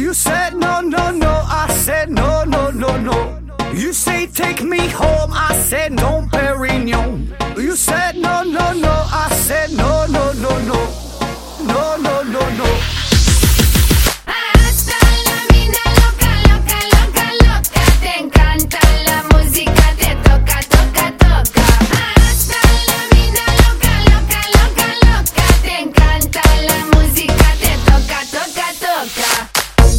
You said no, no, no. I said no, no, no, no. You say take me home. I said no, Perignon. You said no, no, no. I said no, no, no, no. No, no, no, no. Hasta la mina loca, loca, loca, loca. Te encanta la música, te toca, toca, toca. Hasta la mina loca, loca, loca, loca. Te encanta la música, te toca, toca, toca.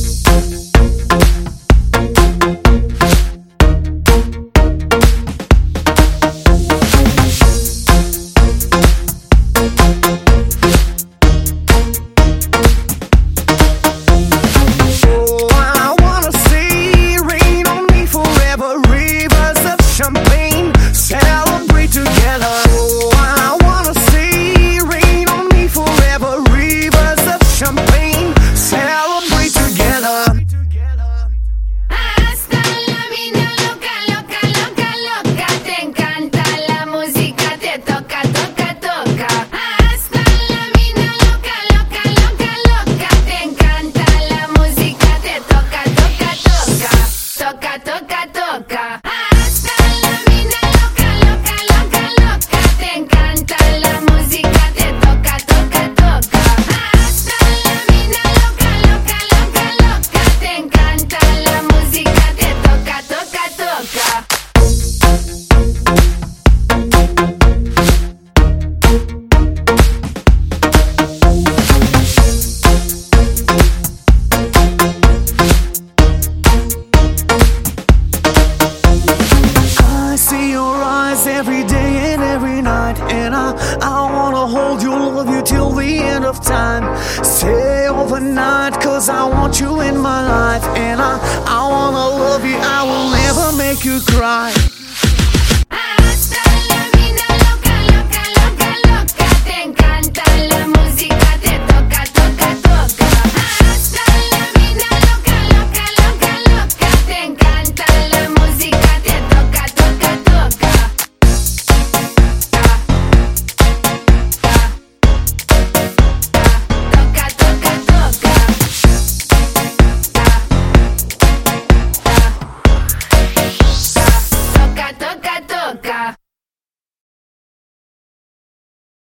Every day and every night, and I wanna hold you, love you till the end of time. Stay overnight, cause I want you in my life, and I wanna love you, I will never make you cry.